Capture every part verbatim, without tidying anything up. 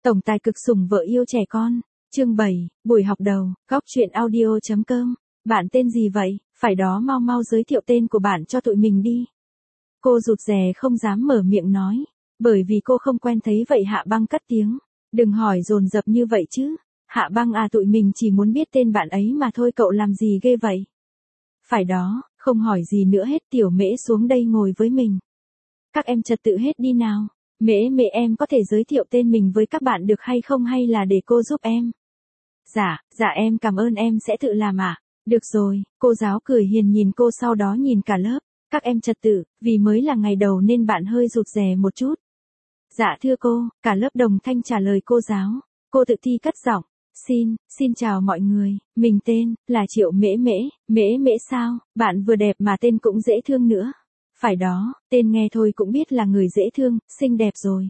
Tổng tài cực sủng vợ yêu trẻ con. Chương bảy, buổi học đầu, góc chuyện audio.com. Bạn tên gì vậy? Phải đó, mau mau giới thiệu tên của bạn cho tụi mình đi. Cô rụt rè không dám mở miệng nói, bởi vì cô không quen thấy vậy. Hạ Băng cất tiếng. Đừng hỏi dồn dập như vậy chứ. Hạ Băng à, tụi mình chỉ muốn biết tên bạn ấy mà thôi, cậu làm gì ghê vậy? Phải đó, không hỏi gì nữa hết, Tiểu Mễ xuống đây ngồi với mình. Các em trật tự hết đi nào. Mễ Mễ, em có thể giới thiệu tên mình với các bạn được hay không, hay là để cô giúp em? Dạ, dạ em cảm ơn, em sẽ tự làm ạ. À? Được rồi, cô giáo cười hiền nhìn cô, sau đó nhìn cả lớp. Các em trật tự, vì mới là ngày đầu nên bạn hơi rụt rè một chút. Dạ thưa cô, cả lớp đồng thanh trả lời cô giáo. Cô tự thi cất giọng. Xin, xin chào mọi người, mình tên là Triệu Mễ Mễ. Mễ Mễ sao? Bạn vừa đẹp mà tên cũng dễ thương nữa. Phải đó, tên nghe thôi cũng biết là người dễ thương, xinh đẹp rồi.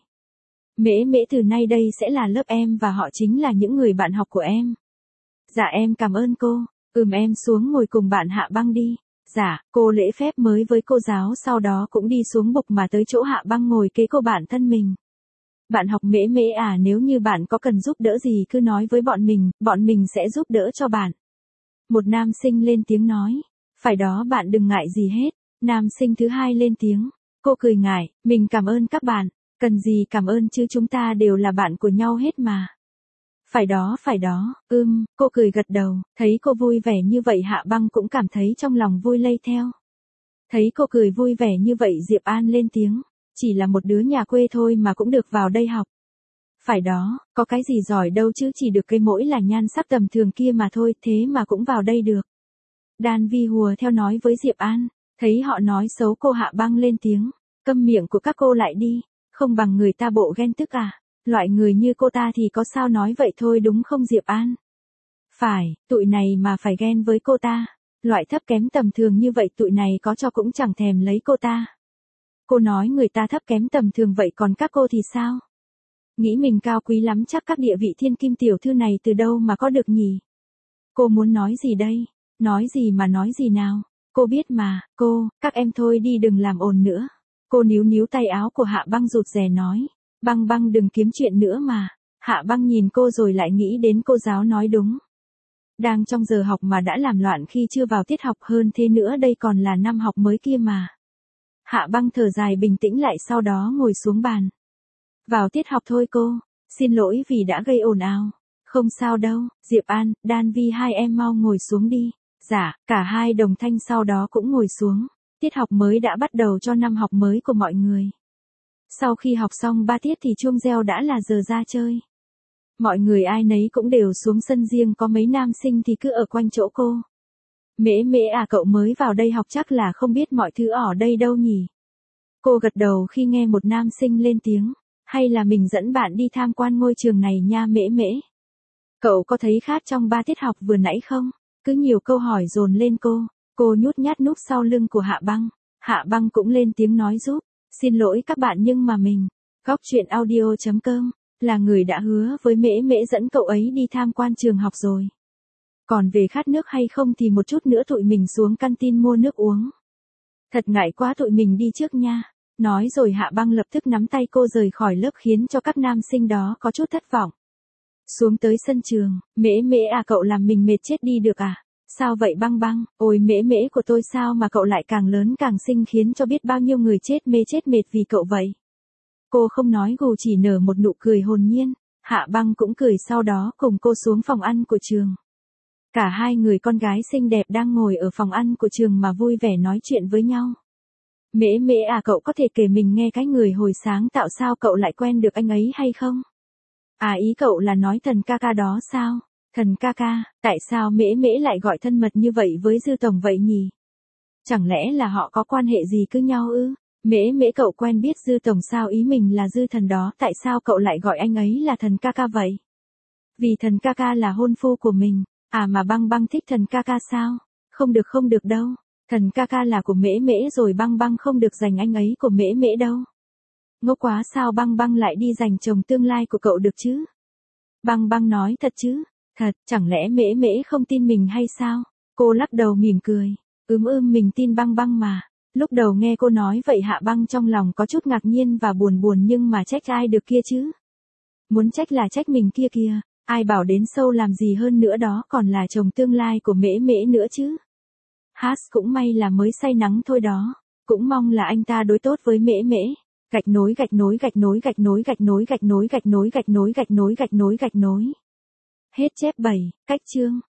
Mễ Mễ, từ nay đây sẽ là lớp em và họ chính là những người bạn học của em. Dạ em cảm ơn cô. Ừm, em xuống ngồi cùng bạn Hạ Băng đi. Dạ, cô lễ phép mới với cô giáo, sau đó cũng đi xuống bục mà tới chỗ Hạ Băng ngồi kế cô bạn thân mình. Bạn học Mễ Mễ à, nếu như bạn có cần giúp đỡ gì cứ nói với bọn mình, bọn mình sẽ giúp đỡ cho bạn. Một nam sinh lên tiếng nói. Phải đó, bạn đừng ngại gì hết. Nam sinh thứ hai lên tiếng. Cô cười ngại, mình cảm ơn các bạn. Cần gì cảm ơn chứ, chúng ta đều là bạn của nhau hết mà. Phải đó, phải đó, ưm, cô cười gật đầu, thấy cô vui vẻ như vậy Hạ Băng cũng cảm thấy trong lòng vui lây theo. Thấy cô cười vui vẻ như vậy Diệp An lên tiếng. Chỉ là một đứa nhà quê thôi mà cũng được vào đây học. Phải đó, có cái gì giỏi đâu chứ, chỉ được cái mỗi là nhan sắc tầm thường kia mà thôi, thế mà cũng vào đây được. Đan Vi hùa theo nói với Diệp An. Thấy họ nói xấu cô, Hạ Băng lên tiếng. Câm miệng của các cô lại đi, không bằng người ta bộ ghen tức à? Loại người như cô ta thì có sao nói vậy thôi đúng không Diệp An? Phải, tụi này mà phải ghen với cô ta. Loại thấp kém tầm thường như vậy tụi này có cho cũng chẳng thèm lấy cô ta. Cô nói người ta thấp kém tầm thường vậy còn các cô thì sao? Nghĩ mình cao quý lắm chắc các địa vị thiên kim tiểu thư này từ đâu mà có được nhỉ? Cô muốn nói gì đây? Nói gì mà nói gì nào? Cô biết mà, cô, các em thôi đi đừng làm ồn nữa. Cô níu níu tay áo của Hạ Băng rụt rè nói. Băng Băng đừng kiếm chuyện nữa mà. Hạ Băng nhìn cô rồi lại nghĩ đến cô giáo nói đúng. Đang trong giờ học mà đã làm loạn khi chưa vào tiết học, hơn thế nữa đây còn là năm học mới kia mà. Hạ Băng thở dài bình tĩnh lại, sau đó ngồi xuống bàn. Vào tiết học thôi cô, xin lỗi vì đã gây ồn ào. Không sao đâu, Diệp An, Đan Vi hai em mau ngồi xuống đi. Dạ, cả hai đồng thanh sau đó cũng ngồi xuống. Tiết học mới đã bắt đầu cho năm học mới của mọi người. Sau khi học xong ba tiết thì chuông reo đã là giờ ra chơi. Mọi người ai nấy cũng đều xuống sân riêng, có mấy nam sinh thì cứ ở quanh chỗ cô. Mễ Mễ à, cậu mới vào đây học chắc là không biết mọi thứ ở đây đâu nhỉ? Cô gật đầu khi nghe một nam sinh lên tiếng. Hay là mình dẫn bạn đi tham quan ngôi trường này nha Mễ Mễ. Cậu có thấy khác trong ba tiết học vừa nãy không? Cứ nhiều câu hỏi dồn lên cô. Cô nhút nhát núp sau lưng của Hạ Băng. Hạ Băng cũng lên tiếng nói giúp. Xin lỗi các bạn nhưng mà mình, góc chuyện audio.com, là người đã hứa với Mễ Mễ dẫn cậu ấy đi tham quan trường học rồi. Còn về khát nước hay không thì một chút nữa tụi mình xuống canteen mua nước uống. Thật ngại quá, tụi mình đi trước nha. Nói rồi Hạ Băng lập tức nắm tay cô rời khỏi lớp, khiến cho các nam sinh đó có chút thất vọng. Xuống tới sân trường, Mễ Mễ à, cậu làm mình mệt chết đi được à? Sao vậy Băng Băng? Ôi Mễ Mễ của tôi, sao mà cậu lại càng lớn càng xinh, khiến cho biết bao nhiêu người chết mê chết mệt vì cậu vậy. Cô không nói gù, chỉ nở một nụ cười hồn nhiên. Hạ Băng cũng cười, sau đó cùng cô xuống phòng ăn của trường. Cả hai người con gái xinh đẹp đang ngồi ở phòng ăn của trường mà vui vẻ nói chuyện với nhau. Mễ Mễ à, cậu có thể kể mình nghe cái người hồi sáng tạo sao cậu lại quen được anh ấy hay không? À, ý cậu là nói thần ca ca đó sao? Thần ca ca, tại sao Mễ Mễ lại gọi thân mật như vậy với Dư Tổng vậy nhỉ? Chẳng lẽ là họ có quan hệ gì cứ nhau ư? Mễ Mễ, cậu quen biết Dư Tổng sao? Ý mình là Dư Thần đó, tại sao cậu lại gọi anh ấy là thần ca ca vậy? Vì thần ca ca là hôn phu của mình. À mà Băng Băng thích thần ca ca sao? Không được không được đâu. Thần ca ca là của Mễ Mễ rồi, Băng Băng không được giành anh ấy của Mễ Mễ đâu. Ngốc quá, sao Băng Băng lại đi giành chồng tương lai của cậu được chứ? Băng Băng nói thật chứ? Thật, chẳng lẽ Mễ Mễ không tin mình hay sao? Cô lắc đầu mỉm cười. Ừm ưm mình tin Băng Băng mà. Lúc đầu nghe cô nói vậy Hạ Băng trong lòng có chút ngạc nhiên và buồn buồn, nhưng mà trách ai được kia chứ? Muốn trách là trách mình kia kìa, ai bảo đến sâu làm gì hơn nữa đó còn là chồng tương lai của mễ mễ nữa chứ. Hát cũng may là mới say nắng thôi đó, cũng mong là anh ta đối tốt với mễ mễ. Gạch nối gạch nối gạch nối gạch nối gạch nối gạch nối gạch nối gạch nối gạch nối gạch nối gạch nối. Hết chép bảy, cách chương.